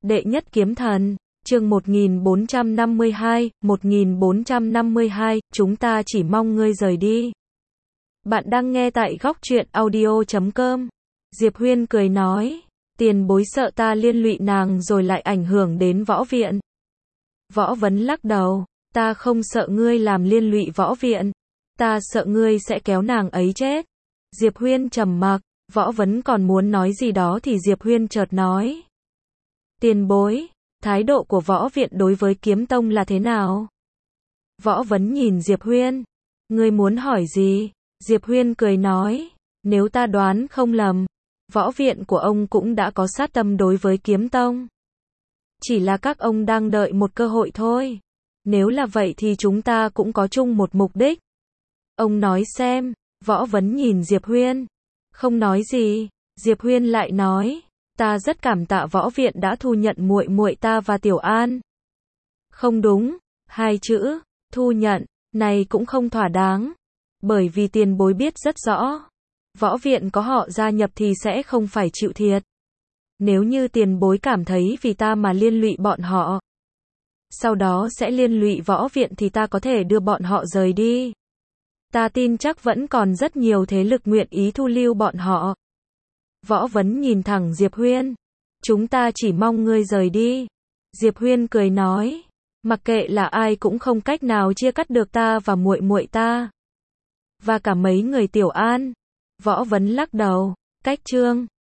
Đệ nhất kiếm thần, chương 1452, chúng ta chỉ mong ngươi rời đi. Bạn đang nghe tại góc truyện audio.com. Diệp Huyên cười nói, tiền bối sợ ta liên lụy nàng rồi lại ảnh hưởng đến võ viện. Võ Vấn lắc đầu, ta không sợ ngươi làm liên lụy võ viện, ta sợ ngươi sẽ kéo nàng ấy chết. Diệp Huyên trầm mặc, Võ Vấn còn muốn nói gì đó thì Diệp Huyên chợt nói. Tiền bối, thái độ của võ viện đối với kiếm tông là thế nào? Võ Vấn nhìn Diệp Huyên, ngươi muốn hỏi gì? Diệp Huyên cười nói, nếu ta đoán không lầm, võ viện của ông cũng đã có sát tâm đối với kiếm tông. Chỉ là các ông đang đợi một cơ hội thôi. Nếu là vậy thì chúng ta cũng có chung một mục đích. Ông nói xem. Võ Vấn nhìn Diệp Huyên, không nói gì. Diệp Huyên lại nói, ta rất cảm tạ võ viện đã thu nhận muội muội ta và Tiểu An. Không đúng, hai chữ thu nhận này cũng không thỏa đáng, bởi vì tiền bối biết rất rõ, võ viện có họ gia nhập thì sẽ không phải chịu thiệt. Nếu như tiền bối cảm thấy vì ta mà liên lụy bọn họ, sau đó sẽ liên lụy võ viện thì ta có thể đưa bọn họ rời đi. Ta tin chắc vẫn còn rất nhiều thế lực nguyện ý thu lưu bọn họ. Võ Vấn nhìn thẳng Diệp Huyên, chúng ta chỉ mong ngươi rời đi. Diệp Huyên cười nói, mặc kệ là ai cũng không cách nào chia cắt được ta và muội muội ta, và cả mấy người Tiểu An. Võ Vấn lắc đầu, cách chương